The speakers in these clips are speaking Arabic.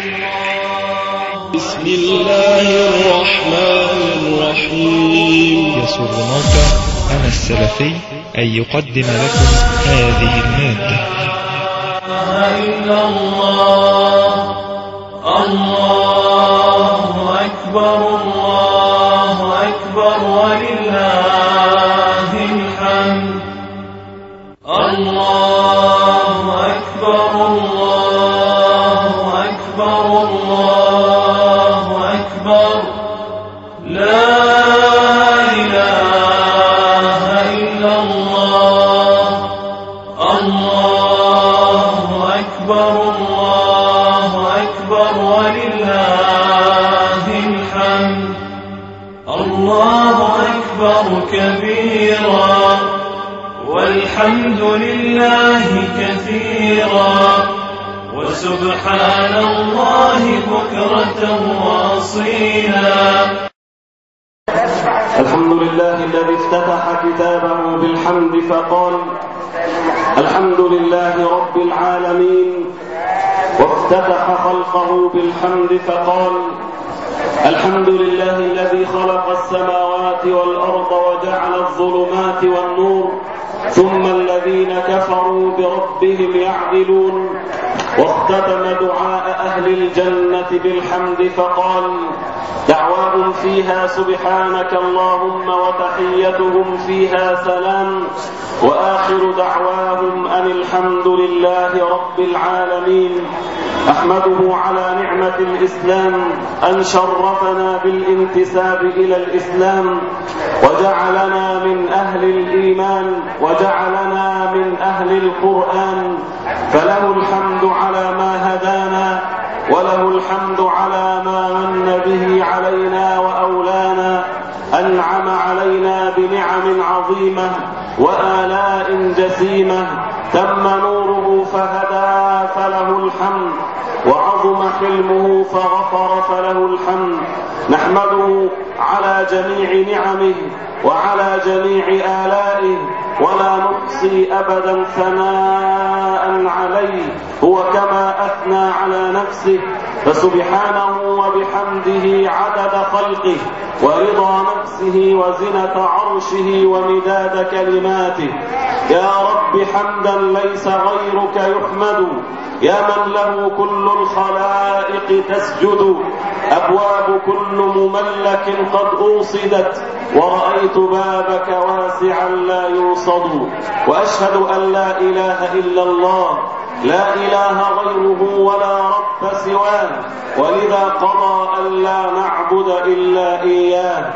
بسم الله الرحمن الرحيم. يسر موقع أنا السلفي أن يقدم لكم هذه المادة. إلا الله الله أكبر الله أكبر ولله الحمد. الله أكبر الله أكبر الله أكبر لا إله إلا الله. الله أكبر الله أكبر ولله الحمد. الله أكبر كبيرا والحمد لله كثيرا وسبحان الله بكرة وأصيلا. الحمد لله الذي افتتح كتابه بالحمد فقال الحمد لله رب العالمين، وافتتح خلقه بالحمد فقال الحمد لله الذي خلق السماوات والأرض وجعل الظلمات والنور ثم الذين كفروا بربهم يعدلون. واختتم دعاء أهل الجنة بالحمد فقال دعواهم فيها سبحانك اللهم وتحيتهم فيها سلام، وآخر دعواهم أن الحمد لله رب العالمين. أحمده على نعمة الإسلام أن شرفنا بالانتساب إلى الإسلام وجعلنا من أهل الإيمان وجعلنا من أهل القرآن، فله الحمد على ما هدانا وله الحمد على ما من به علينا وأولانا. أنعم علينا بنعم عظيمة وآلاء جسيمة، تم نوره فهدى فله الحمد، وعظم حلمه فغفر فله الحمد. نحمده على جميع نعمه وعلى جميع آلائه ولا نحصي أبدا ثناء عليه، هو كما أثنى على نفسه، فسبحانه وبحمده عدد خلقه ورضا نفسه وزنة عرشه ومداد كلماته. يا رب حمدا ليس غيرك يحمد، يا من له كل الخلائق تسجد. أبواب كل مملك قد أوصدت، ورأيت بابك واسعا لا يوصد. وأشهد أن لا إله إلا الله، لا إله غيره ولا رب سواه، ولذا قضى أن لا نعبد إلا إياه.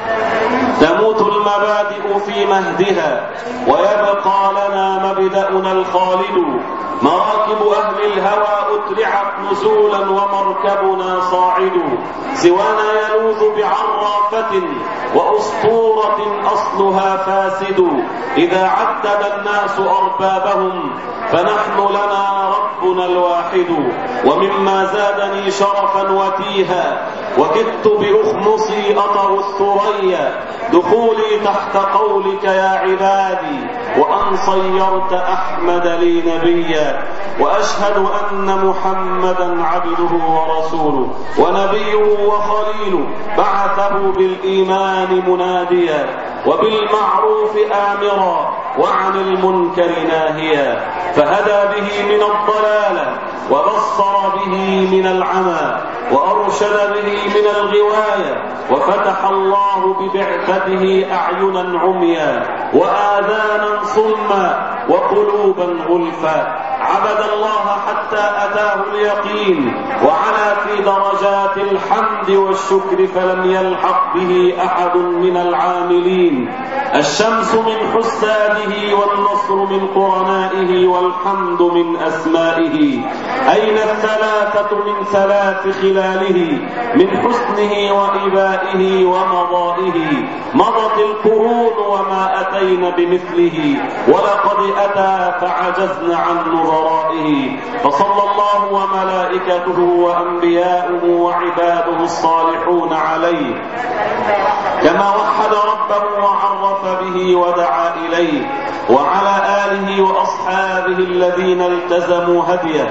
تموت المبادئ في مهدها ويبقى لنا مبدأنا الخالد. مراكب أهل الهوى أترعت نزولا ومركبنا صاعد. سوانا يلوذ بعرافة وأسطورة أصلها فاسد. إذا عدد الناس أربابهم فنحن لنا ربنا الواحد. ومما زادني شرفا وتيها وكدت بأخمصي أطر الثريا دخولي تحت قولك يا عبادي، وأن صيرت أحمد لي نبيا. وأشهد أن محمدا عبده ورسوله ونبيه وخليله، بعثه بالإيمان مناديا وبالمعروف آمرا وعن المنكر ناهيا، فهدى به من الضلالة وبصر به من العمى وأرشد به من الغواية، وفتح الله ببعثته أعينا عميا وآذانا صما وقلوبا غلفا. عبد الله حتى أتاه اليقين، وعلى في درجات الحمد والشكر فلم يلحق به أحد من العاملين. الشمس من حساده والنصر من قرنائه والحمد من أسمائه. أين الثلاثة من ثلاث خلاله من حسنه وإبائه ومضائه. مضت القرون وما أتينا بمثله، ولقد أتى فعجزنا عن نظرائه. فصلى الله وملائكته وأنبياؤه وعباده الصالحون عليه، كما وحد ربه وعرف به ودعا إليه، وعلى آله وأصحابه الذين التزموا هديه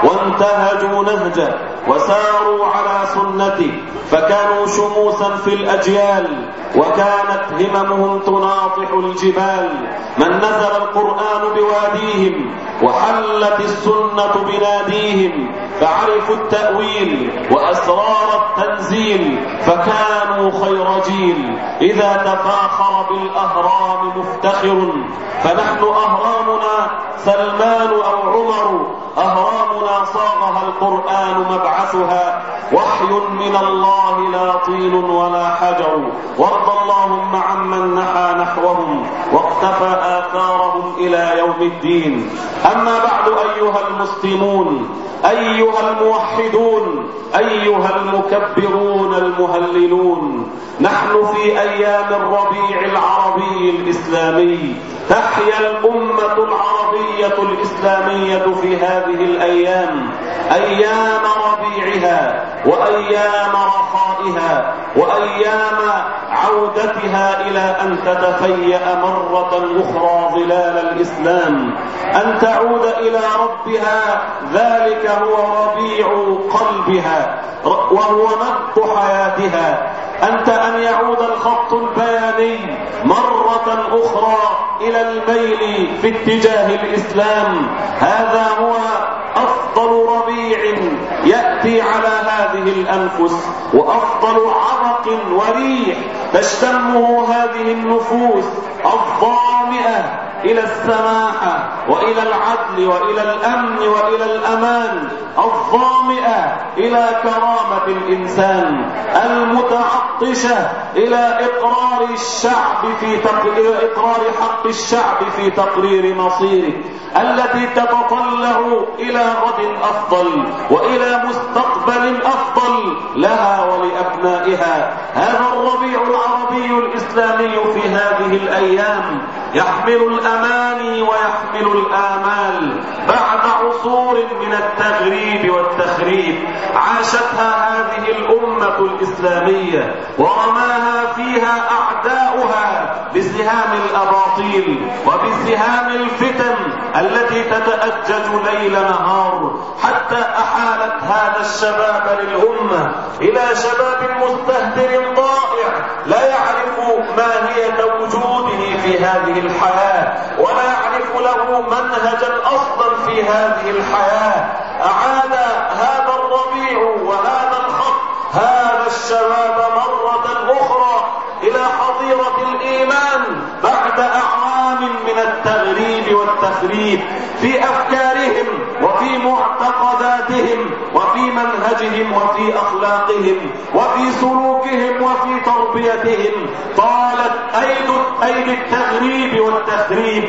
وانتهجوا نهجه وساروا على سنته، فكانوا شموسا في الأجيال وكانت هممهم تناطح الجبال. من نزل القرآن بواديهم وحلت السنة بناديهم، فعرفوا التأويل وأسرار التنزيل، فكانوا خير جيل. إذا تفاخر بالأهرام مفتخر، فنحن أهرامنا سلمان أو عمر، أهرامنا صاغها القرآن مبعثها، وحي من الله لا طين ولا حجر. وارض اللهم عمن نحى نحوهم واقتفى آثارهم إلى يوم الدين. أما بعد أيها المسلمون، أيها الموحدون، أيها المكبرون المهللون، نحن في أيام الربيع العربي الإسلامي. تحيا الأمة العربية الإسلامية في هذه الأيام، أيام ربيعها وأيام رخائها وأيام عودتها إلى أن تتفيأ مرة أخرى ظلال الإسلام، أن تعود إلى ربها. ذلك هو ربيع قلبها وهو نبض حياتها. أن يعود الخط البياني مرة أخرى إلى الميل في اتجاه الإسلام. هذا هو أفضل ربيع يأتي على هذه الأنفس، وأفضل عرق وريح تشتمه هذه النفوس الظامئة إلى السماحة وإلى العدل وإلى الأمن وإلى الأمان، الظامئة إلى كرامة الإنسان، المتعطشة إلى إقرار حق الشعب في تقرير مصيره، التي تتطلع إلى غد أفضل وإلى مستقبل أفضل لها ولأبنائها. هذا الربيع العربي الإسلامي في هذه الأيام يحمل الأماني ويحمل الآمال بعد عصور من التغريب والتخريب عاشتها هذه الأمة الإسلامية، ورماها فيها أعداؤها بسهام الأباطيل وبسهام الفتن التي تتأجج ليل نهار، حتى أحالت هذا الشباب للأمة إلى شباب مستهتر ضائع لا يعرف ماهية وجوده في هذه الحياة ولا يعرف له منهجا أصلا في هذه الحياة. أعاد هذا الربيع وهذا الخط هذا الشباب مرة أخرى إلى حظيرة الإيمان بعد أعوام من التغريب والتخريب في أفكارهم وفي معتقداتهم وفي منهجهم وفي أخلاقهم وفي سلوكهم وفي تربيتهم. طالت أيدي التغريب والتخريب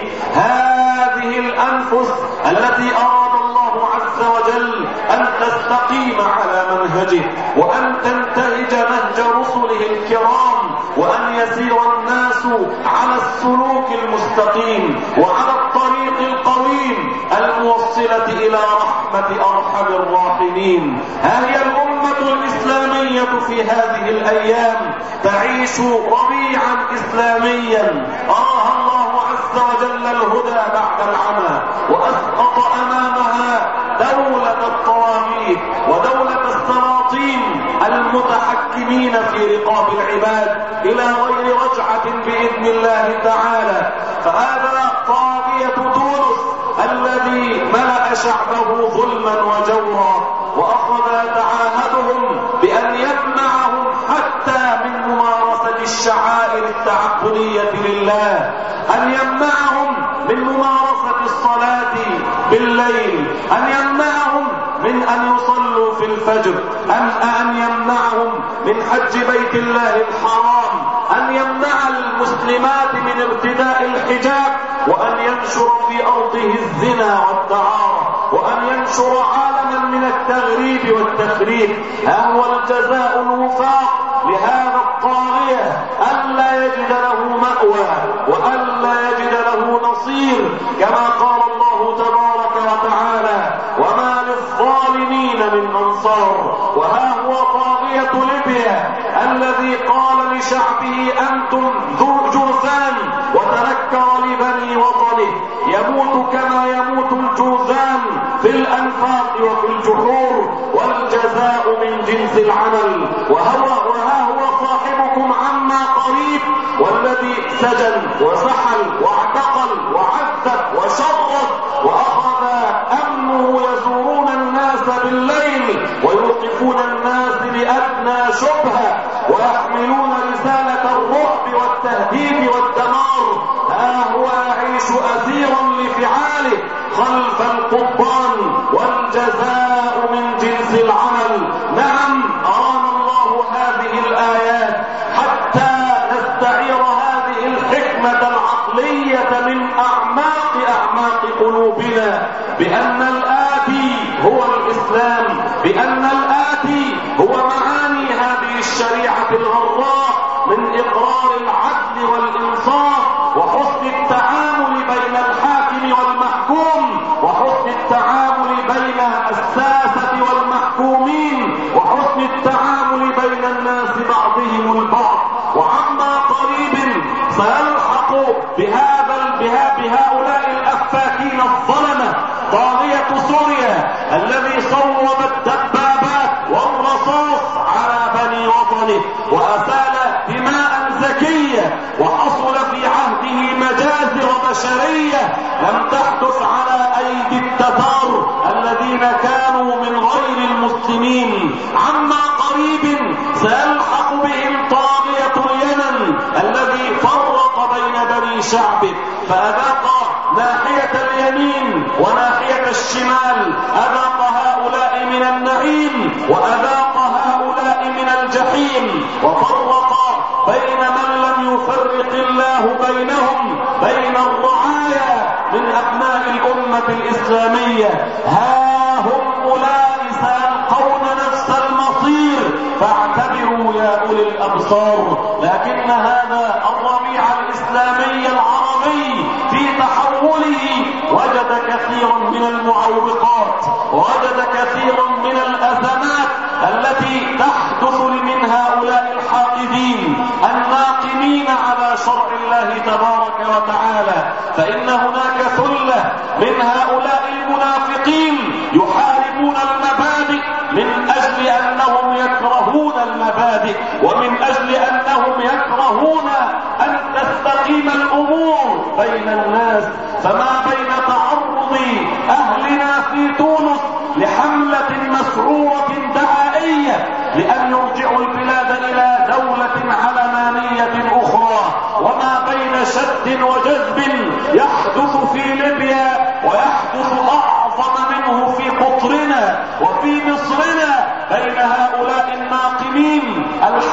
هذه الأنفس التي أراد الله عز وجل أن تستقيم على منهجه وأن تنتهج نهج رسله الكرام، وأن يسير الناس على السلوك المستقيم وعلى الطريق القويم الموصلة إلى رحمة أرحم الراحمين. ها هي الأمة الإسلامية في هذه الأيام تعيش ربيعا إسلاميا أراها الله عز وجل الهدى بعد العمى، وأسقط أمامها دولة الطواغيت ودولة السلاطين المتحكمين في رقاب العباد إلى غير رجعة بإذن الله تعالى. فهذا طاغية تونس الذي ملأ شعبه ظلما وجورا، وأخذ يتعاهدهم بأن يمنعهم حتى من ممارسة الشعائر التعبدية لله، أن يمنعهم من ممارسة الصلاة بالليل، أن يمنعهم من أن يصلوا في الفجر، أن يمنعهم من حج بيت الله الحرام، أن يمنع المسلمات من ارتداء الحجاب، وأن ينشر في أرضه الزنا والدعارة، وأن ينشر عالما من التغريب والتخريب. ها هو الجزاء الوفاق لهذا الطاغية ألا يجد له مأوى وألا يجد له نصير، كما قال الله تبارك وتعالى: وما للظالمين من أنصار. وها هو طاغية ليبيا الذي قال لشعبه: أنتم جرذان، وتنكر لبني وطنه يموت كما يموت الجرذان في الأنفاق وفي الجحور، والجزاء من جنس العمل. وها هو صاحبكم عما قريب، والذي سجن وسحل واعتقل وعذب وشرد وأخذ أمنه يزورون الناس بالليل ويوقفون الناس بأدنى شبهة ويحملون رسالة الرعب والتهديد والدمار. ها هو يعيش أسيرا لفعاله خلف القضبان، والجزاء من جنس العمل. نعم، أرانا الله هذه الآيات حتى نستعير هذه الحكمة العقلية من أعماق قلوبنا، بأن الآتي هو الإسلام، بأن الآتي هو معاني هذه الشريعة الغراء من إقرار العدل والإنصاف وحسن التعامل بين الحاكم والمحكوم، وحسن التعامل بين الساسة والمحكومين، وحسن التعامل بين الناس بعضهم البعض. وعما قريب سيلحق بهؤلاء الأفاكين الظلمة طاغية سوريا الذي صوب الدبابات والرصاص على بني وطنه وأسال دماء زكية، وحصل في عهده مجازر بشرية لم تحدث على أيدي التتار الذين كانوا من غير المسلمين. عما قريب سيلحق بهم طاغية اليمن الذي فرق بين بني شعبه، فأذاق ناحية اليمين وناحية الشمال، أذاق هؤلاء من النعيم وأذاق هؤلاء من الجحيم، وفرق بين من لم يفرق الله بينهم بين الرعايا من أبناء الأمة الإسلامية. ها هم أولئك سيلقون نفس المصير، فاعتبروا يا أولي الأبصار. لكن هذا الربيع الإسلامي العربي في تحوله وجد كثيرا من المعوقات، ووجد كثيرا من الأزمات التي تحدث من هؤلاء الحاقدين الناقمين على شرع الله تبارك وتعالى. فإن هناك ثلة من هؤلاء المنافقين يحاربون المبادئ من أجل أنهم يكرهون المبادئ، ومن أجل أنهم يكرهون أن تستقيم الأمور بين الناس. فما بين تعرض أهلنا في تونس لحملة مسعورة دعائية لأن يرجعوا البلاد إلى دولة علمانية أخرى، وما بين شد وجذب يحدث في ليبيا ويحدث أعظم منه في قطرنا وفي مصرنا بين هؤلاء الناقمين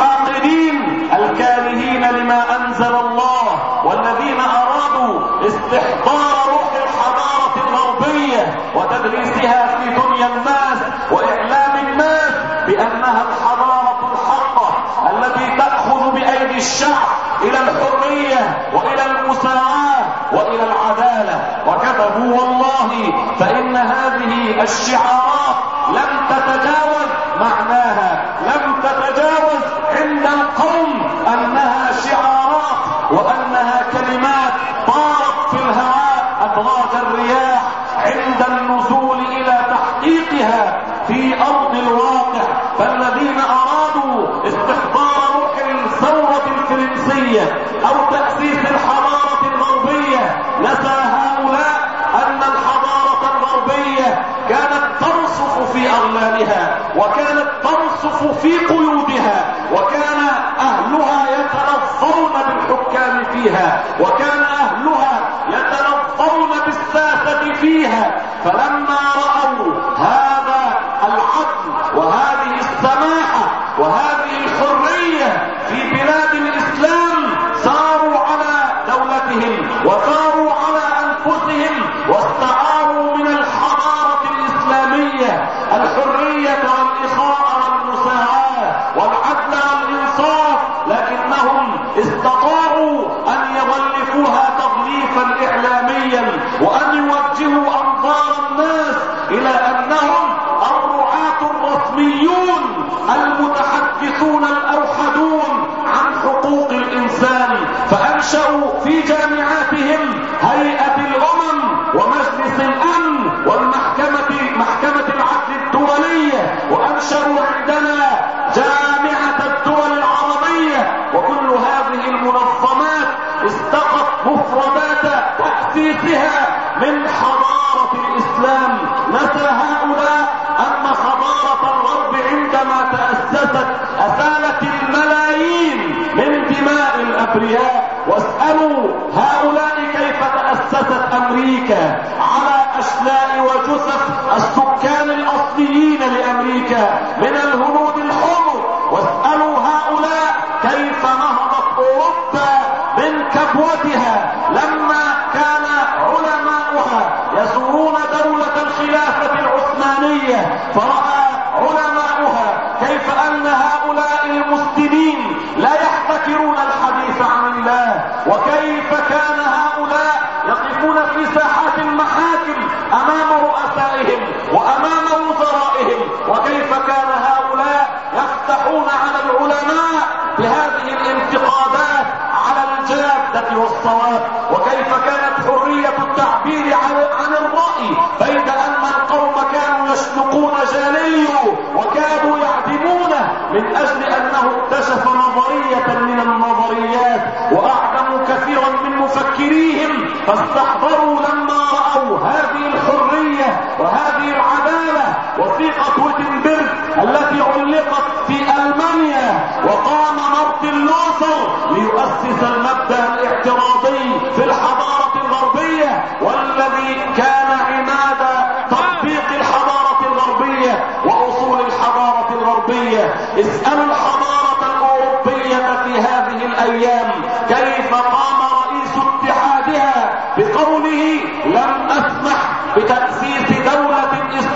الحاقدين الكارهين لما أنزل الله، والذين أرادوا استحضار روح الحضارة الغربية وتدريسها في دنيا الناس وإعلام الناس بأنها الحضارة الحقة التي تأخذ بأيدي الشعب إلى الحرية وإلى المساواة وإلى العدالة. وكذبوا والله، فإن هذه الشعارات لم تتجاوز معناها، لم تتجاوز عند القوم أنها شعارات وأنها كلمات طارت في الهواء أبراج الرياح عند النزول إلى تحقيقها في أرض الواقع. فالذين أرادوا استحضار روح الثورة الفرنسية أو تأسيس الحضارة الغربية نسى هؤلاء أن الحضارة الغربية كانت ترصف في أغلالها، وكانت ترصف في قيودها، وكان أهلها يتنظرون بالحكام فيها، وكان أهلها يتنظرون بالساسة فيها. فلما رأوا هذا العدل وهذه السماحة وهذه الحرية في بلاد الإسلام ساروا على دولتهم وساروا على أنفسهم واستعاروا من الحضارة الإسلامية الحرية والإخاء والمساواة والعدل والإنصاف، لكنهم استطاعوا أن يغلفوها تغليفا إعلاميا وأن يوجهوا أنظار الناس إلى أنهم الرعاة الرسميون المتحدثون الأوحدون عن حقوق الإنسان. فأنشأوا في جامعاتهم هيئة الأمم ومجلس الأمن والمحكمة أو عندنا جامعة الدول العربية، وكل هذه المنظمات استقت مفردات تأسيسها من حضارة الإسلام. نسى هؤلاء أن حضارة الغرب عندما تأسست أسالت الملايين من دماء الأبرياء. واسألوا هؤلاء كيف تأسست أمريكا على أشلاء وجثث السكان الأصليين لأمريكا من الهنود الحمر. واسألوا هؤلاء كيف نهضت أوروبا من كبوتها لما كان علماؤها يزورون دولة الخلافة العثمانية، فرأى علماؤها كيف أن هؤلاء المسلمين لا يحتكرون الحديث عن الله، وكيف كان هؤلاء يقفون في ساحات المحاكم أمام رؤسائهم وأمام وزرائهم، وكيف كان هؤلاء يفتحون على العلماء بهذه الانتقادات على الجادة والصواب، وكيف كانت حرية التعبير عن الرأي بيد أن القوم كانوا يشنقون جاليه وكانوا يعدمونه من أجل أنه اكتشف نظرية من النظريات، وأعدموا كثيرا من مفكريهم فاستحضروا لما رأوا هذه الحرية وهذه العدالة. وثيقة ويتنبرغ التي علقت في ألمانيا، وقام مارتن لوثر ليؤسس المبدأ الاعتراضي في الحضارة الغربية، والذي كان عماد تطبيق الحضارة الغربية وأصول الحضارة الغربية. اسألوا الحضارة الأوروبية في هذه الأيام كيف قام رئيس اتحادها بقوله لم أسمح بتأسيس دولة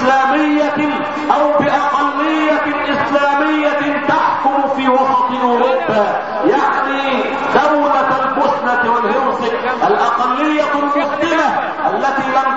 إسلامية أو بأقلية إسلامية تحكم في وسط أوروبا، يعني دولة البوسنة والهرسك الأقلية المسلمة التي لم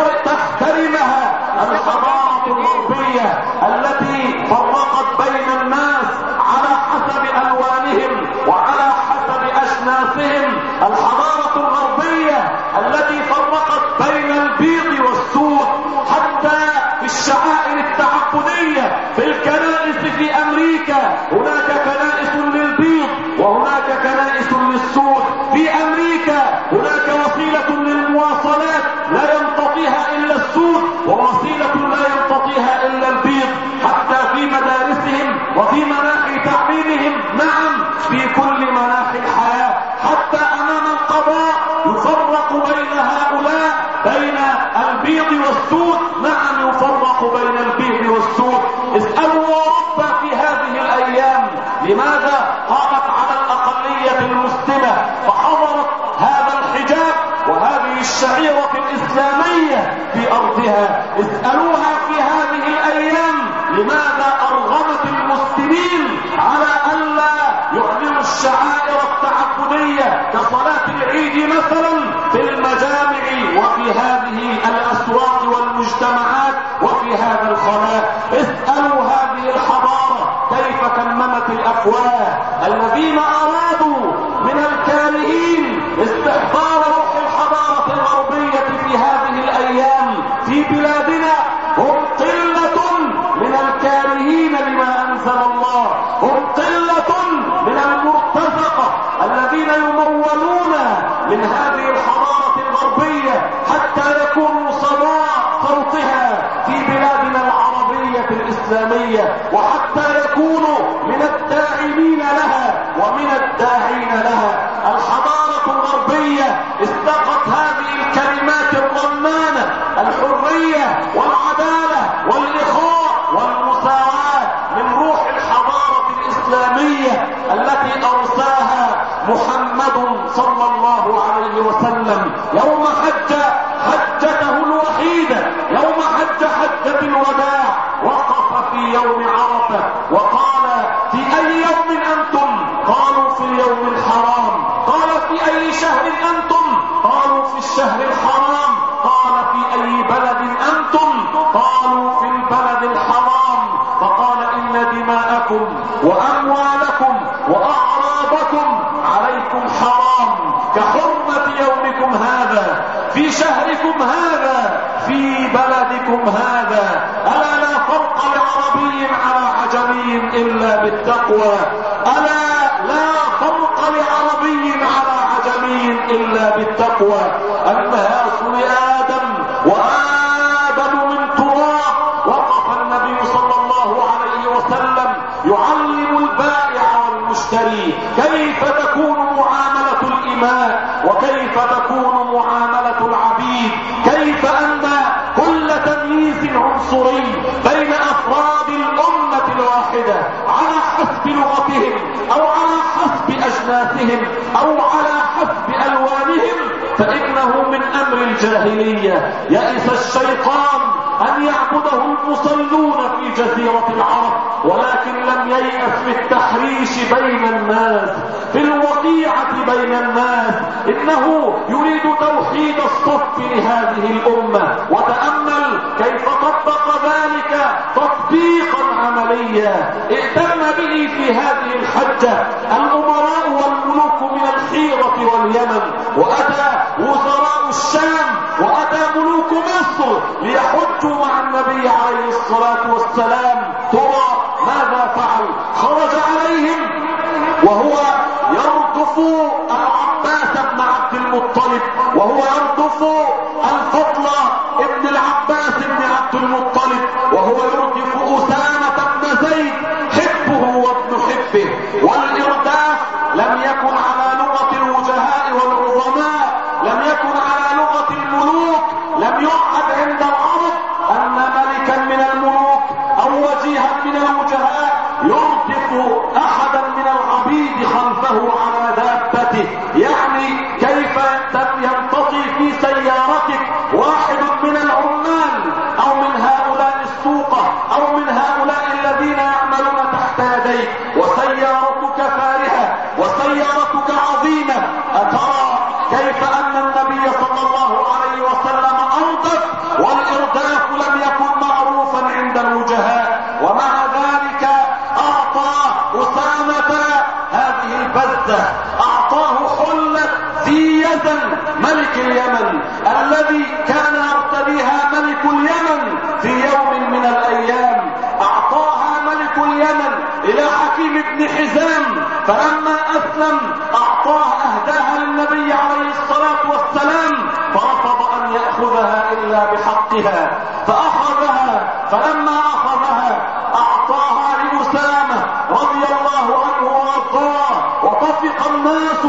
تحترمها الحضارة الغربية التي فرقت بين الناس على حسب ألوانهم وعلى حسب أشناسهم، الحضارة الغربية التي فرقت بين البيض والسود حتى في الشعائر التعبدية. في الكنائس في أمريكا هناك كنائس للبيض وهناك كنائس للسود. في أمريكا هناك وسيلة للمواصلات لا يمتطيها إلا السود ووسيلة لا يمتطيها إلا البيض، حتى في مدارسهم وفي مناحي تعليمهم، نعم في كل مناحي الحياة، حتى أمام القضاء يفرق بين هؤلاء بين البيض والسود، نعم يفرق بين البيض والسود. اسألوا أوروبا في هذه الأيام لماذا قامت على الأقلية المسلمة فحضرت هذا الحجاب وهذه الشعيرة الإسلامية في أرضها. اسألوها في هذه الأيام لماذا أرغمت المسلمين على ألا يعلنوا الشعائر التعبدية كصلاة العيد مثلا في المجامع وفي هذه الأسواق والمجتمعات وفي هذا الخلاء. اسألوا هذه الحضارة كيف كممت الأفواه الذين أرادوا من الكارهين استحضار روح الحضارة الغربية في هذه الأيام في بلادنا. هم قلة من الكارهين لما أنزل الله، هم قلة من المرتزقة الذين يمولون من هذه الحضارة الغربية حتى يكونوا صداع صوتها في بلادنا العربية الإسلامية، وحتى يكونوا من الداعمين لها ومن الداعين لها. الحضارة الغربية استقت هذه الكلمات الرنانة: الحرية والعدالة والإخاء والمساواة من روح الحضارة الإسلامية التي أرساها محمد صلى الله عليه وسلم يوم حج حجته الوحيدة، يوم حج حجة الوداع، وقف في يوم عرفة وقال: في أي يوم أنتم؟ قالوا في اليوم الحرام. قال: في أي شهر أنتم؟ قالوا في الشهر الحرام. قال: في أي بلد أنتم؟ قالوا في البلد الحرام. فقال: إن دماءكم وأموالكم وأعراضكم عليكم حرام كحرمة يومكم هذا في شهركم هذا في بلدكم هذا. ألا لا فرق لعربي على إلا بالتقوى. ألا لا فرق لعربي على عجمي إلا بالتقوى. الناس لآدم وآدم من تراب. وقف النبي صلى الله عليه وسلم يعلم البائع والمشتري كيف تكون معاملة الإماء وكيف تكون معاملة العبيد، كيف أن كل تمييز عنصري بين أفراد الأمة الواحدة على حسب لغتهم أو على حسب أجناسهم أو على حسب ألوانهم فإنه من أمر الجاهلية. يئس الشيطان أن يعبده المصلون في جزيرة العرب، ولكن لم ييأس في التحريش بين الناس، في الوقيعة بين الناس. إنه يريد توحيد الصف لهذه الأمة. وتأمل كيف طبق ذلك تطبيقا عمليا ائتم به في هذه الحجة الأمراء والملوك من الحيرة واليمن، وأتى وزراء الشام، وأتى ملوك مصر ليحجوا مع النبي عليه الصلاة والسلام. ترى ماذا فعل؟ خرج عليهم وهو يرضف العباس بن عبد المطلب، وهو يرضف الفضل ابن العباس بن عبد المطلب، وهو يرضف أسامة بن زيد حبه وابن حبه. والإرداف لم يكن على لغة الوجهاء والعظماء، لم يكن على لغة الملوك. لم يعهد عند العرب أن ملكا من الملوك أو وجيها من الوجهاء يرضف أحدا من العبيد خلفه على دابته. يعني كيف ينتطي في سيارتك واحد من العمال أو من هؤلاء السوقة أو من هؤلاء الذين يعملون تحت يديك وسيارتك فارهة وسيارتك عظيمة. أترى كيف أن النبي صلى الله عليه وسلم أردف، والإرداف لم يكن معروفا عند الوجهاء، ومع ذلك أعطى أسامة هذه البزة، أعطاه حلة في يزن ملك اليمن الذي كان يرتديها ملك اليمن في يوم من الأيام. أعطاها ملك اليمن إلى حكيم بن حزام، فلما أسلم أعطاها أهداها للنبي عليه الصلاة والسلام، فرفض أن يأخذها إلا بحقها فأخذها. فلما أخذها أعطاها لأسامة رضي الله عنه وارضاه، وطفق الناس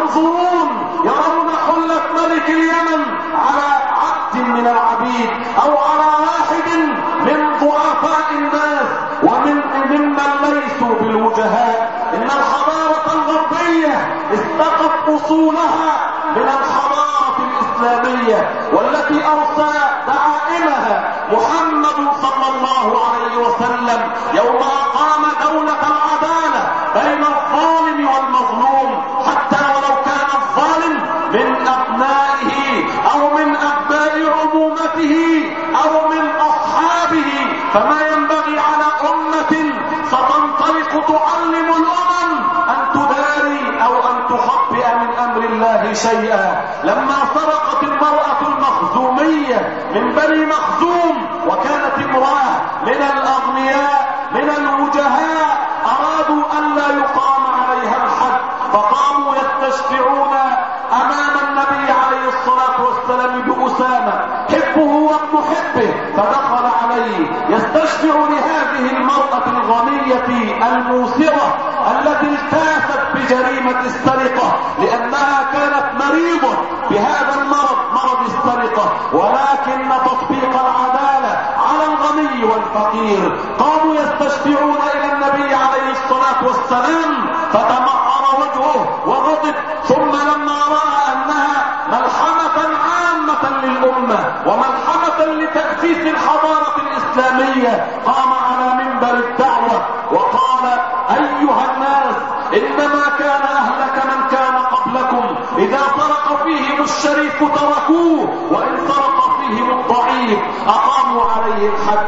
يرون حلة ملك اليمن على عبد من العبيد أو على واحد من ضعفاء الناس وممن ليسوا بالوجهاء. إن الحضارة الغربية استقت أصولها من الحضارة الإسلامية، والتي أرسى دعائمها محمد صلى الله عليه وسلم يوم أقام دولة العدالة بين الظالم والمظلوم، حتى ولو كان الظالم من أبنائه أو من أبناء عمومته أو من أصحابه. فما ينبغي على أمة ستنطلق تعلم الأمم أن تداري أو أن تخبئ من أمر الله شيئا. لما سرقت المرأة المخزومية من بني مخزوم، وكانت امرأة من الأغنياء من الوجهاء، أرادوا أن لا يقام عليها الحد، فقاموا يستشفعون أمام النبي عليه الصلاة والسلام بأسامة حبه وابن حبه، فدخل عليه يستشفع لهذه المرأة الغنية الموسرة التي التاست بجريمة السرقة، لأنها كانت مريضة بهذا المرض، مرض السرقة. ولكن تطبيق العدالة على الغني والفقير، قاموا يستشفعون إلى النبي عليه الصلاة والسلام، فتمعر وجهه وغضب. ثم لما رأى أنها ملحمة عامة للأمة وملحمة لتأسيس الحضارة الإسلامية، قام على منبر الدعوة وقال: أيها الناس، إنما كان أهلك من كان قبلكم، إذا سرق فيهم الشريف تركوه، وإن سرق فيهم الضعيف أقاموا عليه الحد.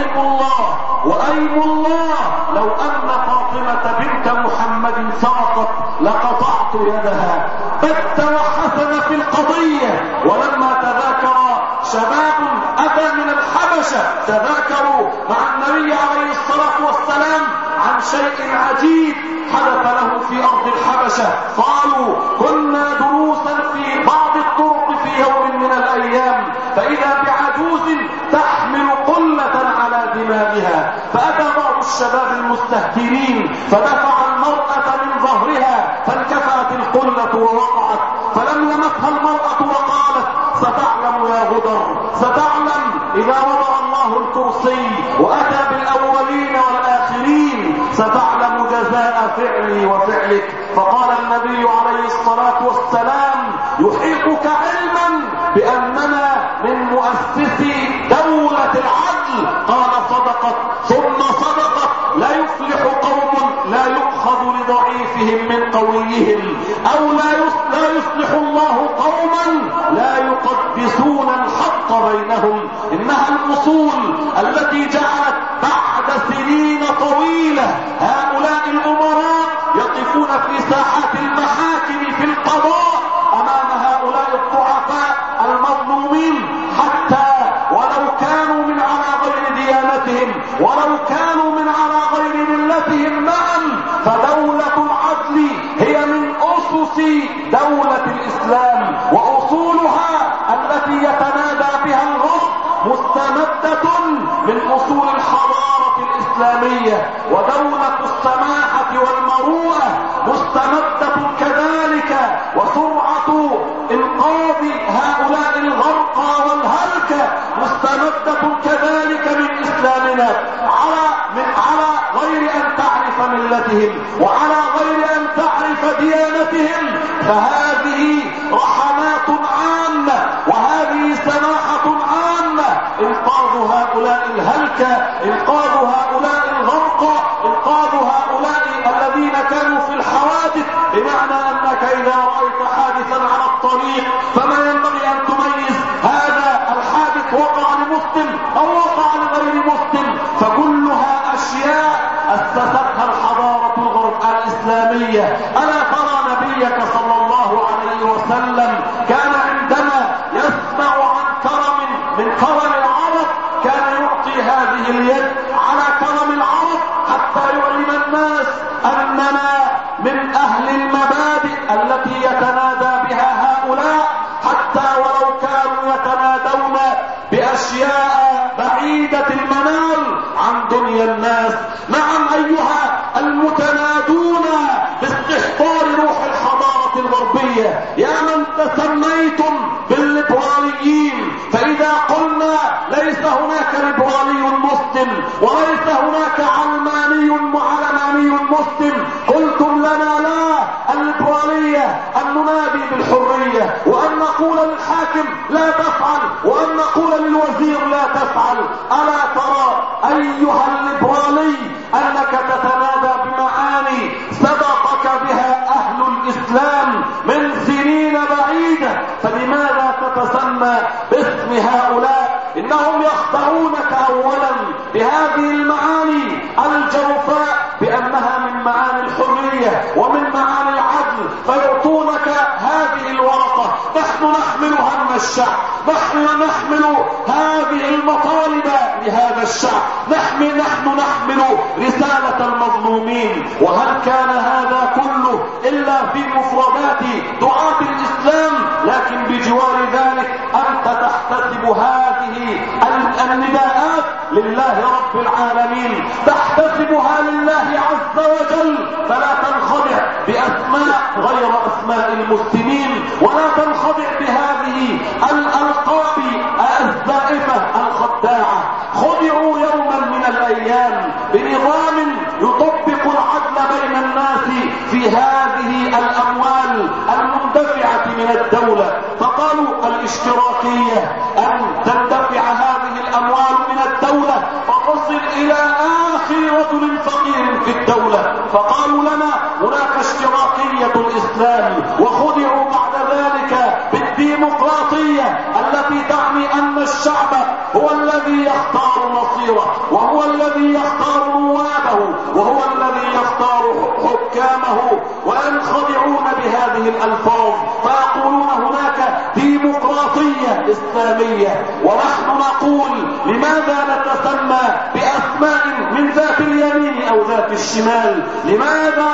وأيم الله لو أن فاطمة بنت محمد سرقت لقطعت يدها. بت وحسن في القضية. ولما تذاكر شباب أتى من الحبشة، تذاكروا مع النبي عليه الصلاة والسلام عن عن شيء عجيب حدث له في أرض الحبشة. قالوا كنا دروسا في بعض الطرق في يوم من الأيام، فإذا بعجوز تحمل قلة على دماغها، فأتى بعض الشباب المستهترين فدفع المرأة من ظهرها فانكفأت القلة ووقعت، فلم يمسها المرأة وقالت ستعلم يا غدر، ستعلم إذا وضع الله الكرسي وأتى بالأولين والآخرين ستعلم جزاء فعلي وفعلك. فقال النبي عليه الصلاة والسلام يحيطك علما بأننا من مؤسسي دولة العدل. قال صدقت ثم صدقت. لا يفلح قوم لا يؤخذ لضعيفهم من قويهم، أو لا يصلح الله قوما لا يقدسون الحق بينهم. إنها الأصول التي جعلت بعد سنين طويلة هؤلاء الأمراء يقفون في ساحات المحاكم في القضاء أمام هؤلاء الضعفاء المظلومين، حتى ولو كانوا من على غير ديانتهم ولو كانوا من على غير ملتهم معا، فدولة العدل هي من أسس دولة الإسلام، وأصولها التي يتنادى بها الرب مستمدة من أصول الحضارة الإسلامية، ودولة السماحة والمروءة مستمدة كذلك، وسرعة إنقاذ هؤلاء الغرقى والهلكة مستمدة كذلك من إسلامنا، على غير أن تعرف ملتهم وعلى غير أن تعرف ديانتهم. فهذه رحمات عامة وهذه سماحة عامة، إنقاذ هؤلاء الهلكة، إنقاذ هؤلاء الغرقى، إنقاذ هؤلاء الذين كانوا في الحوادث. بمعنى أنك إذا رأيت حادثا على الطريق فما ينبغي أن تميز هذا الحادث وقع لمسلم أو وقع لغير مسلم، فكلها أشياء أسستها الحضارة الإسلامية. ألا ترى نبيك صلى الله عليه وسلم كان عندما يسمع عن كرم من كرم العرب كان يعطي هذه اليد على كرم العرب حتى يعلم الناس أننا من أهل المبادئ التي يتنادى بها هؤلاء، حتى ولو كانوا يتنادون بأشياء بعيدة المنال عن دنيا الناس. نعم أيها المتنادون باستحضار روح الحضارة الغربية، يا من تسميتم بالليبراليين، فإذا قلنا ليس هناك ليبرالي مسلم وليس هناك علماني مسلم، قلتم لنا لا، الليبرالية أن ننادي بالحرية وأن نقول للحاكم لا تفعل وأن نقول للوزير لا تفعل. ألا ترى أيها الليبرالي أنك تتنادى بمعاني سبقك بها أهل الإسلام من سنين بعيدة، فلماذا تتسمى باسم هؤلاء؟ إنهم يخدعونك أولا بهذه المعاني الجوفاء بأنها من معاني الحرية ومن معاني العدل، فيعطونك هذه الورقة. نحن نحمل هم الشعب، نحن نحمل هذه المطالب لهذا الشعب، نحن نحمل رسالة المظلومين. وهل كان هذا كله إلا في مفردات دعاة الإسلام؟ لكن بجوار ذلك أنت تحتسب هذه النداءات لله رب العالمين، تحتسبها لله عز وجل، فلا تنخدع بأسماء غير أسماء المسلمين، ولا تنخدع بهذه الألقاب الزائفة الخداعة. خدعوا يوما من الأيام بنظام يطبق العدل بين الناس في هذه الأموال المندفعة من الدولة، فقالوا الاشتراكية أن تندفع هذه الأموال من الدولة فتصل إلى آخر رجل فقير في الدولة، فقالوا لنا هناك اشتراكية الإسلام، وخدعوا بعد ذلك بالديمقراطية التي تعني أن الشعب هو الذي يختار مصيره، وهو الذي يختار نوابه، وهو الذي يختار حكامه، وينخدعون بهذه الألفاظ فيقولون هناك ديمقراطية إسلامية. ونحن نقول لماذا نتسمى بأسماء أسماء من ذات اليمين أو ذات الشمال. لماذا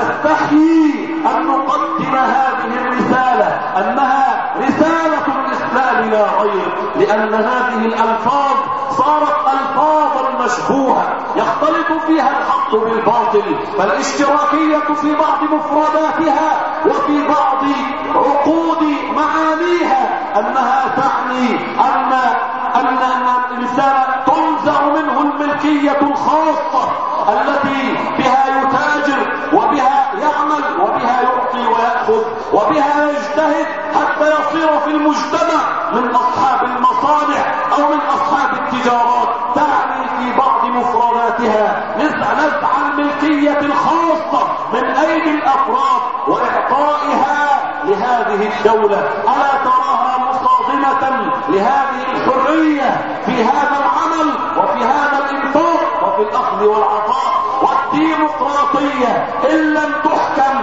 نستحيي أن نقدم هذه الرسالة أنها رسالة الإسلام لا غير؟ لأن هذه الألفاظ صارت ألفاظا مشبوهة يختلط فيها الحق بالباطل، فالاشتراكية في بعض مفرداتها وفي بعض عقود معانيها أنها تعني أن الإنسان تنزع منه الملكية الخاصة التي بها يتاجر وبها يعمل وبها يعطي ويأخذ وبها يجتهد حتى يصير في المجتمع من أصحاب المصالح أو من أصحاب التجارات. تعني في بعض مفرداتها نزع الملكية الخاصة من أيدي الأفراد وإعطائها لهذه الدولة. ألا تراها مصادمة لهذه الحرية في هذا العمل وفي هذا الإنفاق وفي الأخذ والعطاء؟ والديمقراطية إن لم تحكم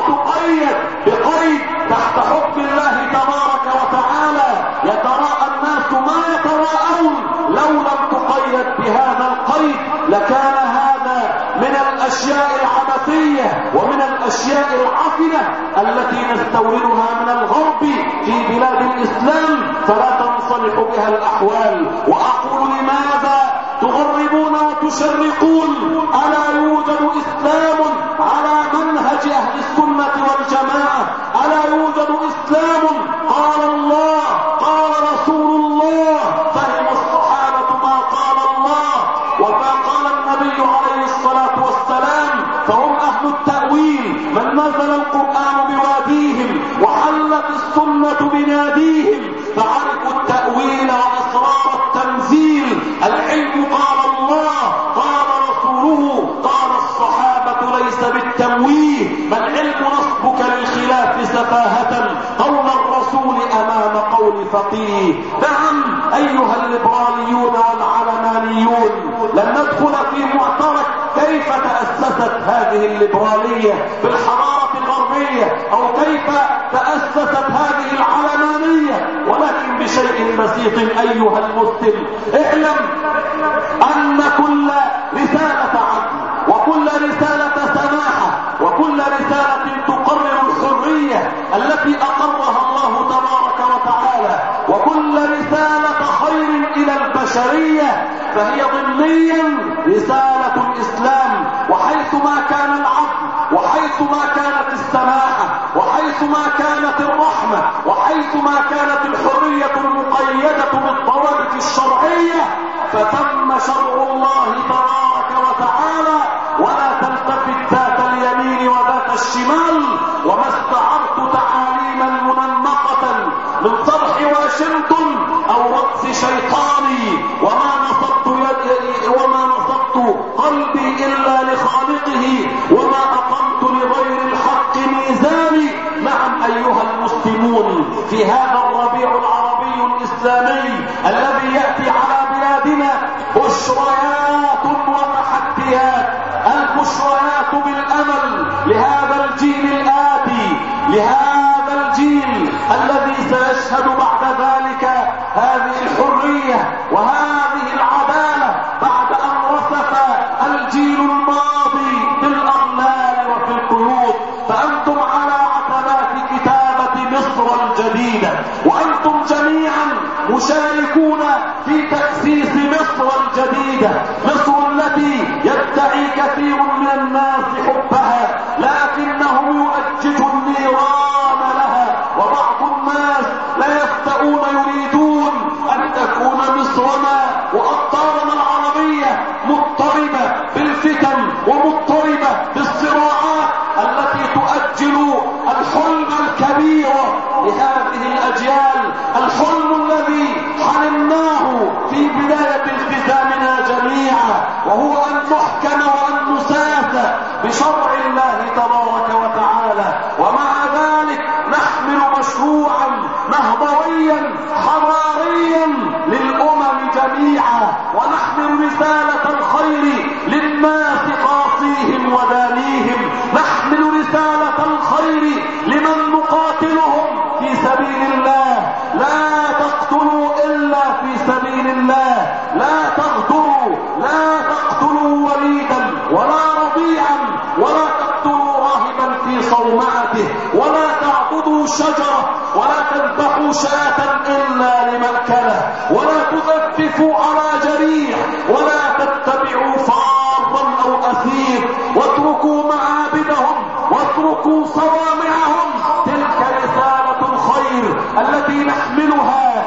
وتقيد بقيد تحت حكم الله تبارك وتعالى يتراءى الناس ما يتراءون، لو لم تقيد بهذا القيد لكان هذا من الأشياء العبثية ومن الأشياء العفنة التي نستوردها من الغرب في بلاد الإسلام فلا تنصلح بها الأحوال. وأقول لماذا تغربون وتشرقون؟ ألا يوجد إسلام على منهج أهل السنة والجماعة؟ ألا يوجد إسلام قال الله قال رسول الله فهم الصحابة ما قال الله وما قال النبي عليه الصلاة والسلام؟ فهم أهل التأويل، من نزل القرآن بواديهم وحلت السنة بناديهم فعرفوا التأويل وأسرار التنزيل. العلم قال الله قال رسوله قال الصحابة ليس بالتمويه، بل علم نصبك للخلاف سفاهة قول الرسول أمام قول فقيه. نعم أيها الليبراليون والعلمانيون، لن ندخل في معترك كيف تأسست هذه الليبرالية بالحضارة الغربية أو كيف تأسست هذه العلمانية، ولكن بشيء بسيط أيها المسلم اعلم أن كل رسالة عدل وكل رسالة سماحة وكل رسالة تقرر الحرية التي أقرها الله تبارك وتعالى وكل رسالة خير إلى البشرية فهي ضمنيا رسالة الإسلام. وحيث ما كان العدل وحيث ما كانت السماحة وحيث ما كانت الرحمة وحيث ما كانت الحرية المقيدة بالضوابط الشرعية فتم شرع الله تبارك وتعالى. ولا تلتفت ذات اليمين وذات الشمال. وما استعرت تعاليما منمقة من طرح واشنطن أو رقص شيطاني وما نصبت قلبي إلا لخالقه وما أقمت لغير الحق ميزاني. نعم أيها المسلمون، في هذا الربيع العربي الإسلامي الذي يأتي على بلادنا بشريات وتحديات. البشريات بالأمل لهذا الجيل الآتي، لهذا الجيل الذي سيشهد بعد ذلك هذه الحرية وهذه العدالة بعد أن رصف الجيل الماضي بالأغلال وفي القيود. فأنتم على عتبات كتابة مصر الجديدة، وأنتم جميعا مشاركون في تأسيس مصر الجديدة، مصر التي يدعي كثير من الناس حبها لكنهم يؤججوا النيران لها. وبعض الناس لا يفتؤون يريدون أن تكون مصرنا وأقطارنا العربية مضطربة بالفتن ومضطربة بالصراعات التي تؤجل الحلم الكبير لهذه الأجيال، الحلم الذي حلمناه في بداية التزامنا جميعا، وهو أن نحكم وأن نساس بشرع الله تبارك وتعالى. ومع ذلك نحمل مشروعا نهضويا حضاريا للأمم جميعا، ونحمل رسالة الخير للناس قاصيهم ودانيهم، نحمل رسالة الخير لمن نقاتلهم في سبيل الله. لا تقتلوا إلا في سبيل الله، لا تغدروا، لا تقتلوا ولا تقتلوا راهبا في صومعته، ولا تعبدوا شجرة، ولا تذبحوا شاة إلا لمأكله، ولا تزففوا على جريح، ولا تتبعوا فارا أو أثير، واتركوا معابدهم واتركوا صوامعهم. تلك رسالة الخير التي نحملها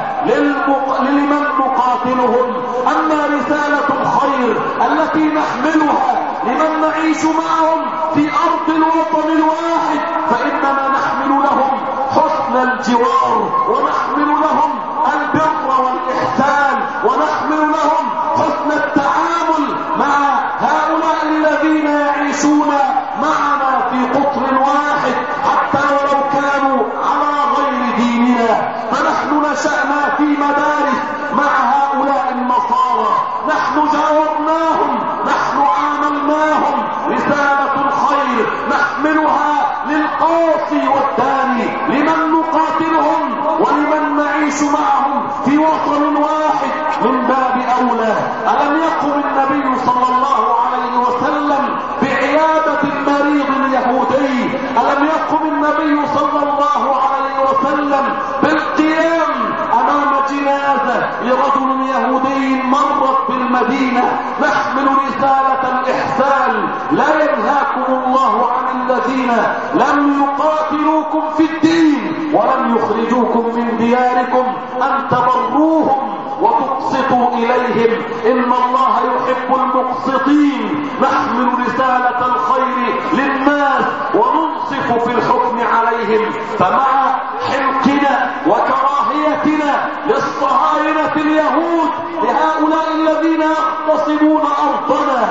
لمن نقاتلهم. أما رسالة الخير التي نحملها لمن نعيش معهم في أرض الوطن الواحد فإنما نحمل لهم حسن الجوار، ونحمل لهم البر والإحسان، ونحمل لهم حسن التعامل مع هؤلاء الذين يعيشون معنا في قطر واحد حتى ولو كانوا على غير ديننا. فنحن نشأنا في مدارس مع هؤلاء النصارى، نحن جاورناهم، نحن عاملناهم. رسالة الخير نحملها للقاصي والداني، لمن نقاتلهم ولمن نعيش معهم في وطن واحد من باب أولى. ألم يقم النبي صلى الله عليه وسلم بعيادة المريض اليهودي؟ ألم يقم النبي صلى الله عليه وسلم بالقيام أمام جنازة لرجل يهودي مرت بالمدينة؟ نحمل رسالة الإحسان. لا ينهاكم الله عن الذين لم يقاتلوكم في الدين ولم يخرجوكم من دياركم أن تبروهم وتقسطوا إليهم إن الله يحب المقسطين. نحمل رسالة الخير للناس وننصف في الحكم عليهم. فمع حمقنا وكراهيتنا للصهاينة اليهود، لهؤلاء الذين يغتصبون أرضنا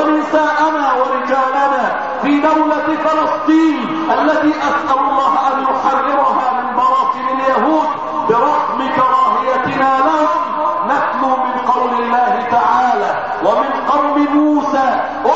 ونساءنا ورجالنا في دولة فلسطين التي أسأل الله أن يحررها من براثن اليهود، برغم كراهيتنا لهم نتلو من قول الله تعالى: ومن قوم موسى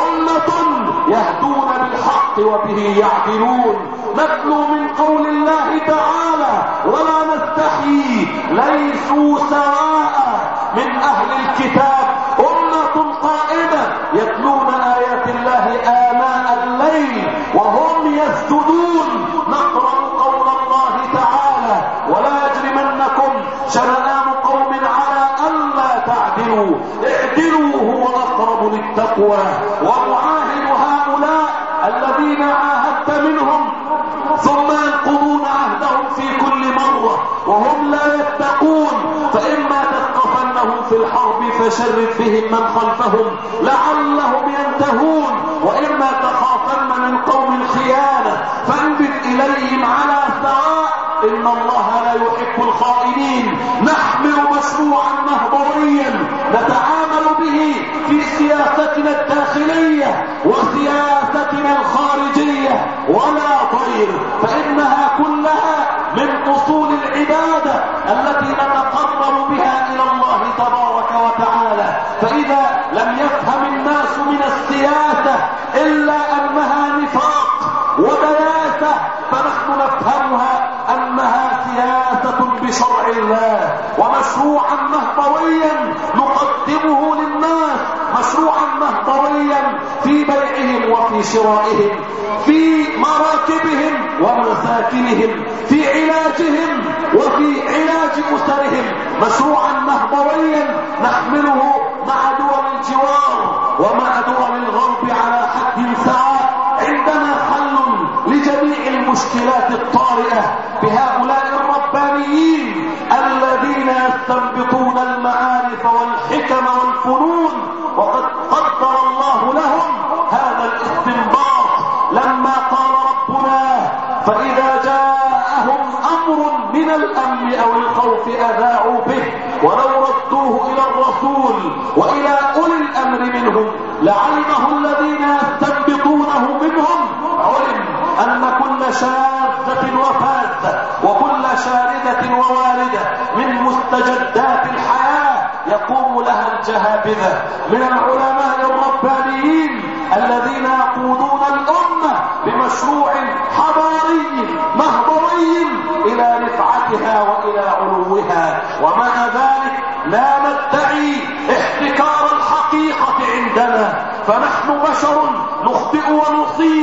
أمة يهدون بالحق وبه يعدلون. نتلو من قول الله تعالى: ولا نستحيي ليسوا سواء من أهل الكتاب أمة قائمة يتلون آيات الله آناء الليل وهم يسجدون. نقرأ قول الله تعالى: ولا يجرمنكم شنآن قوم على ألا تعدلوا اعدلوا هو أقرب للتقوى. ومعاهد هؤلاء الذين عاهدت منهم ثم ينقضون عهدهم في كل مرة وهم لا يتقون، فإما تثقفنهم في الحرب فشرد بهم من خلفهم لعلهم ينتهون، وإما تخافن من قوم الخيانة فانبت إليهم على سواء إن الله لا يحب الخائنين. نحمل مشروعا نهضويا نتعامل به في سياستنا الداخلية وسياستنا الخارجية ولا ضير، فإنها كلها من أصول العبادة التي نتقرب بها إلى الله تبارك وتعالى. فإذا لم يفهم الناس من السياسة إلا أنها نفاق ودياسة فنحن نفهمها أنها سياسة بشرع الله، ومشروعا نهضويا نقدمه للناس، مشروعا نهضويا في بيعهم وفي شرائهم، في مراكبهم ومساكنهم، في علاجهم وفي علاج أسرهم. مشروعا نهضويا نحمله مع دول الجوار ومع دول الغرب على حد سواء. عندنا حل لجميع المشكلات الطارئة بهؤلاء الربانيين الذين يستنبطون المعارف والحكم والفنون، وقد قدر الله لهم هذا الاستنباط لما قال ربنا: فإذا جاءهم أمر من الأمن أو الخوف أذاعوا به ولو ردوه إلى الرسول وإلى أولي الأمر منهم لعلمه الذين يستنبطونه منهم. علم أن كل شاذة وفاذة وكل شاردة وواردة من مستجدات الحياة يقوم لها الجهابذة من العلماء الربانيين الذين يقودون الأمة بمشروع حضاري نهضوي إلى رفعتها وإلى علوها. ومع ذلك لا ندعي احتكار الحقيقة عندنا، فنحن بشر نخطئ ونصيب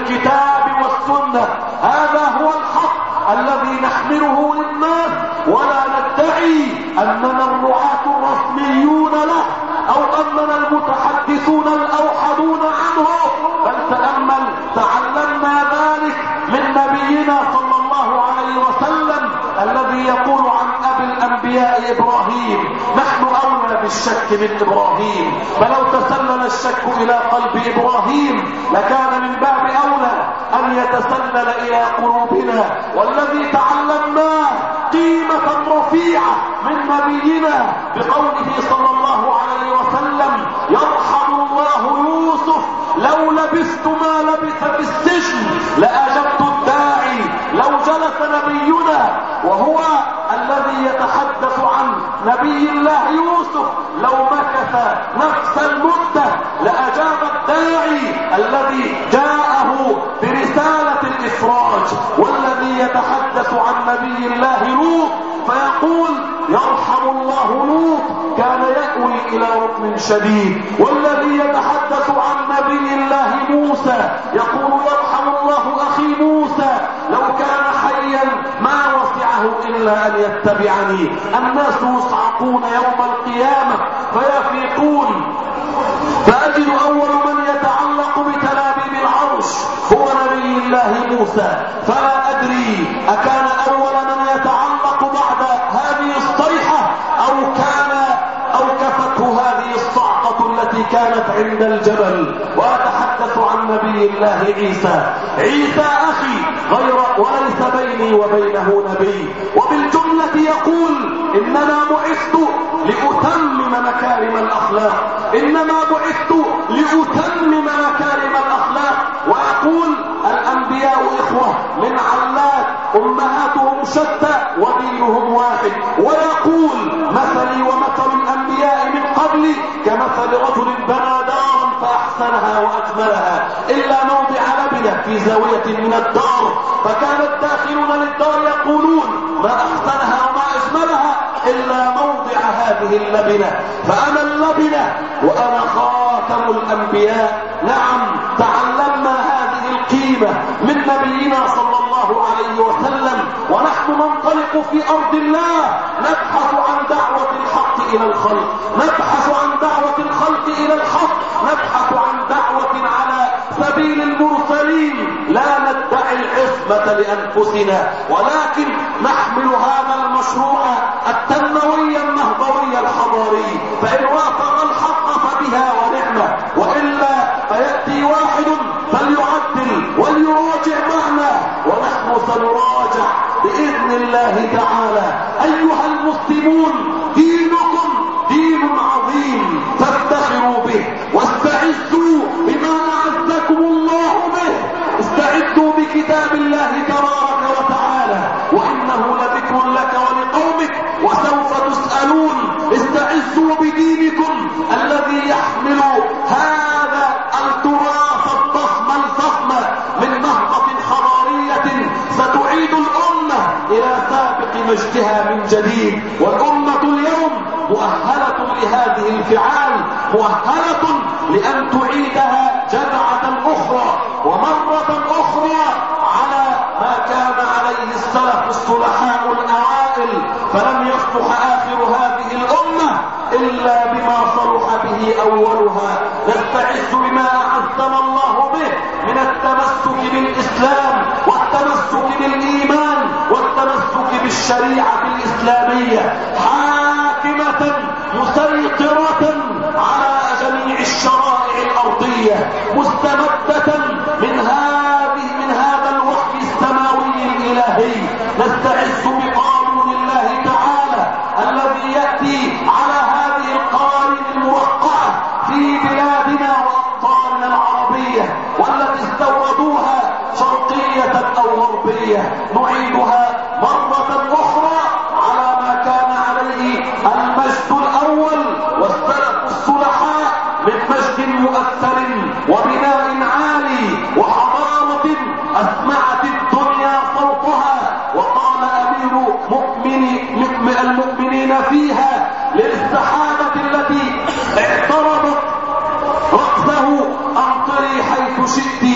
بالكتاب والسنة. هذا هو الحق الذي نحمله للناس، ولا ندعي أننا الرعاة الرسميون له أو أننا المتحدثون الأوحدون عنه، بل تأمل تعلمنا ذلك من نبينا صلى الله عليه وسلم الذي يقول عن أبي الأنبياء إبراهيم: نحن أولى بالشك من إبراهيم. فلو تسلل الشك إلى قلب إبراهيم لكان من باب أولى أن يتسلل إلى قلوبنا. والذي تعلمناه قيمة رفيعة من نبينا بقوله صلى الله عليه وسلم: يرحم الله يوسف لو لبثت ما لبث في السجن لأجبت الداعي. لو جلس نبينا وهو الذي يتحدث عن نبي الله يوسف لو مكث نفس المدة لأجاب الداعي الذي جاءه برسالة الإفراج. والذي يتحدث عن نبي الله لوط فيقول: يرحم الله لوط كان يأوي إلى ركن شديد. والذي يتحدث عن نبي الله موسى يقول: يرحم الله أخي موسى لو كان حيا ما وسعه إلا أن يتبعني. الناس يصعقون يوم القيامة فيفيقون، فأجد أول من يتعلق بتلابيب العرش هو نبي الله موسى، فلا أدري أكان أول من يتعلق بعد هذه الصيحة أو كفته هذه الصعقة التي كانت عند الجبل. وأتحدث عن نبي الله عيسى أخي وليس بيني وبينه نبي. وبالجملة يقول: إنما بعثت لأتمم مكارم الأخلاق، إنما بعثت لأتمم مكارم الأخلاق. ويقول: الأنبياء إخوة من علات أمهاتهم شتى ودينهم واحد. ويقول: مثلي ومثل الأنبياء من قبلي كمثل رجل بنى دارا فأحسنها وأكملها إلا موضع لبنة في زاوية من الدار، فكان الداخلون للدار يقولون: ما أحسنها وما أجملها إلا موضع هذه اللبنة. فأنا اللبنة وأنا خاتم الأنبياء. نعم، تعلمنا هذه القيمة من نبينا صلى الله عليه وسلم، ونحن ننطلق في أرض الله نبحث عن دعوة الحق إلى الخلق، نبحث عن دعوة الخلق إلى الحق، نبحث عن دعوة على سبيل المرسلين. لا ندعي العصمة لأنفسنا، ولكن نحمل هذا المشروع التنموي النهضوي الحضاري، فإن وافق الحق فبها ونعمة، وإلا فيأتي واحد فليعدل وليراجع معنا، ونحن سنراجع بإذن الله تعالى. أيها المسلمون، دينكم دين عظيم فافتخروا به، واستعزوا بما أعزكم الله به. استعدوا بكتاب الله تبارك وتعالى، وإنه لذكر لك ولقومك وسوف تسألون. استعزوا بدينكم الذي يحمل هذا التراث الضخم الفخم من نهضة حضارية ستعيد الأمة إلى سابق مجدها من جديد. والأمة اليوم مؤهلة لهذه الفعال، مؤهلة لأن تعيدها جذعة أخرى ومرة أخرى على ما كان عليه السلف الصلحاء الأوائل. فلم يصلح آخر هذه الأمة إلا بما صلح به أولها. نستعز بما أعزنا الله به من التمسك بالإسلام والتمسك بالإيمان والتمسك بالشريعة الإسلامية حاكمة مسيطرة على جميع الشرائع الأرضية، مستمدة من هذا الوحي السماوي الإلهي. نستعز بقانون الله تعالى الذي يأتي على هذه القوانين الموقعة في بلادنا وأقطارنا العربية، والتي استوردوها شرقية أو غربية. نعيدها مرة أخرى على ما كان عليه المجد الأول والسلف الصلحاء من مجد مؤثر وبناء عالي وحضارة أسمعت الدنيا صوتها. وقال أمير المؤمنين فيها للسحابة التي اعترضت رأسه: أمطري حيث شئت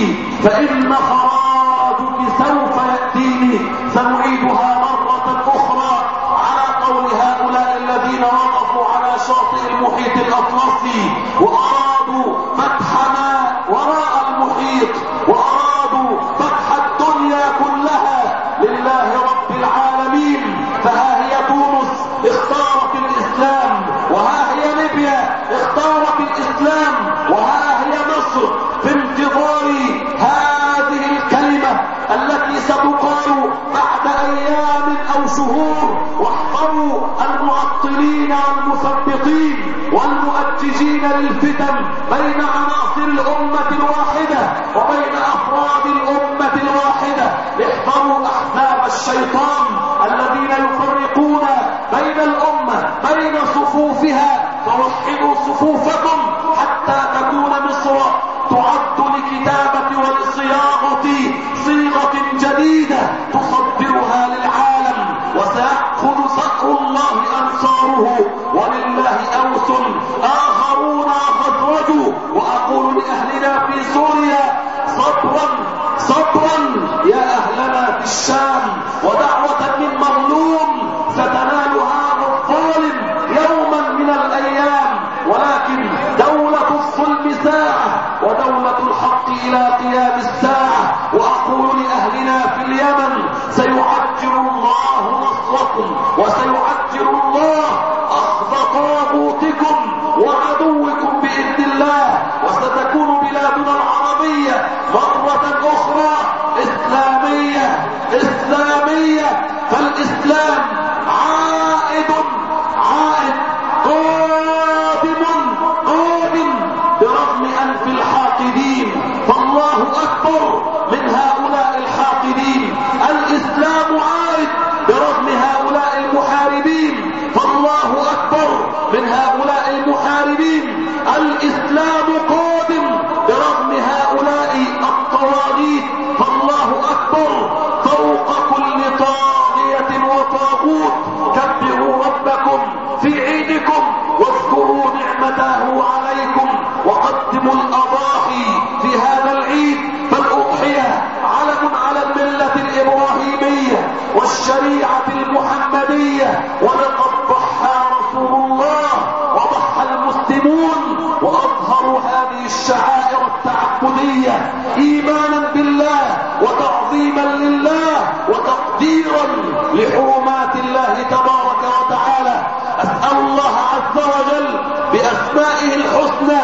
فإن خراجك سوف يأتيني سنعيدها مرة أخرى على قول هؤلاء الذين وقفوا على شاطئ المحيط الأطلسي وأرادوا فتح ما وراء المحيط وأرادوا فتح الدنيا كلها لله رب العالمين. فها هي تونس اختارت الإسلام، وها هي ليبيا اختارت الإسلام، وها هي مصر في انتظار هذه الكلمة التي ستقال بعد أيام أو شهور. واحذروا المعطلين والمثبطين والمؤججين للفتن بين عناصر الأمة الواحدة وبين أفراد الأمة الواحدة. احذروا أحزاب الشيطان الذين يفرقون بين الأمة بين صفوفها. فوحدوا صفوفكم حتى تكون مصر تعد لكتابة ولصياغة صيغة جديدة تصدرها للعالم، وسيأخذ صقر الله أنصاره ولله أوس آخرون خزرجوا. وأقول لأهلنا في سوريا صبرا صبرا يا أهلنا في الشام، ودعوة من مظلوم ستنال هذا الظالم يوما من الأيام، ولكن دولة الظلم ساعة ودولة الحق إلى قيام الساعة. وأقول لأهلنا في اليمن سيعجل الله نصركم وسيعجل الله أخذ طاغوتكم وعدوكم بإذن الله، وستكون بلادنا العربية مرة أخرى إسلامية إسلامية. فالإسلام عائد قادم برغم أنف الحاقدين، فالله أكبر من هؤلاء الحاقدين. الإسلام عائد برغم هؤلاء المحاربين، فالله أكبر من هؤلاء المحاربين. الإسلام قادم برغم هؤلاء الطواغيت، فالله أكبر فوق كل طاغية وطاغوت. كبروا ربكم في عيدكم واذكروا نعمته عليكم، وقدموا الأضاحي في هذا العيد. فالأضحية علم على الملة الإبراهيمية والشريعة المحمدية، ولقد ضحى رسول الله وضحى المسلمون وأظهروا هذه الشعائر التعبدية إيمانا بالله وتعظيما لله وتقديرا لحرمات الله تبارك وتعالى. أسأل الله عز وجل بأسمائه الحسنى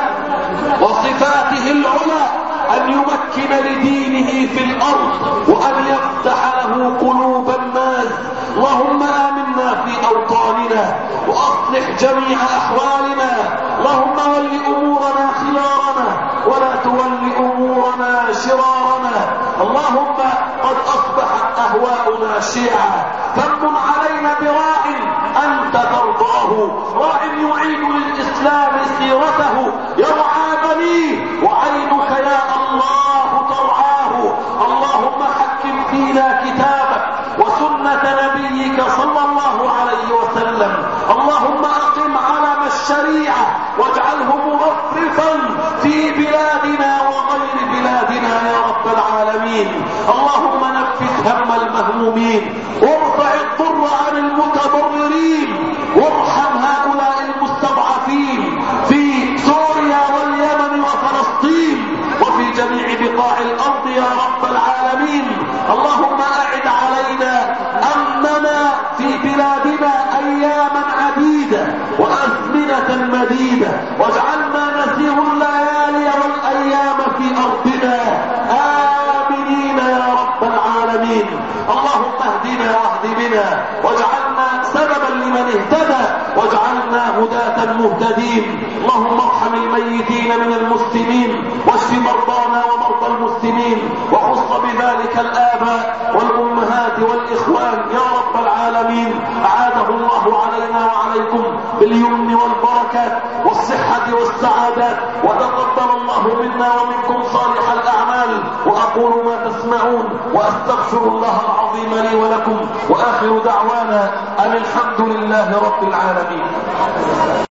وصفاته العلى أن يمكن لدينه في الأرض وأن يفتح له قلوب الناس. اللهم آمنا في أوطاننا وأصلح جميع أحوالنا. اللهم ول أمورنا خيارنا ولا تول أمورنا شرارنا. اللهم قد أصبحت أهواؤنا شيعا، فمن علينا براع أنت ترضاه، راع يعيد للإسلام سيرته يرعى بنيه، وعينك يا الله ترعاه. اللهم حكم فينا كتابك وسنة نبيك صلى الله عليه وسلم. اللهم أقم علم الشريعة واجعله مرفرفا في بلادنا وغير بلادنا يا رب العالمين. اللهم نفس هم المهمومين وارفع الضر عن المتضررين، وارحم هؤلاء المستضعفين في سوريا واليمن وفلسطين وفي جميع بقاع الأرض يا رب العالمين. اللهم أعد علينا أمننا في بلادنا أياما عديدة وأزمنة مديدة، واجعلنا نسير الليالي والأيام في أرضنا آمنين يا رب العالمين. اللهم اهدنا واهد بنا واجعلنا سببا لمن اهتدى واجعلنا هداة مهتدين. اللهم ارحم الميتين من المسلمين واشف مرضانا ومرضى المسلمين، وخص بذلك الآباء والأمهات والإخوان يا رب العالمين. أعاده الله علينا وعليكم باليمن والبركات والصحة والسعادات، وتقبل الله منا ومنكم صالح الأعمال. وأقول ما تسمعون وأستغفر الله العظيم لي ولكم، وآخر دعوانا أن الحمد لله رب العالمين.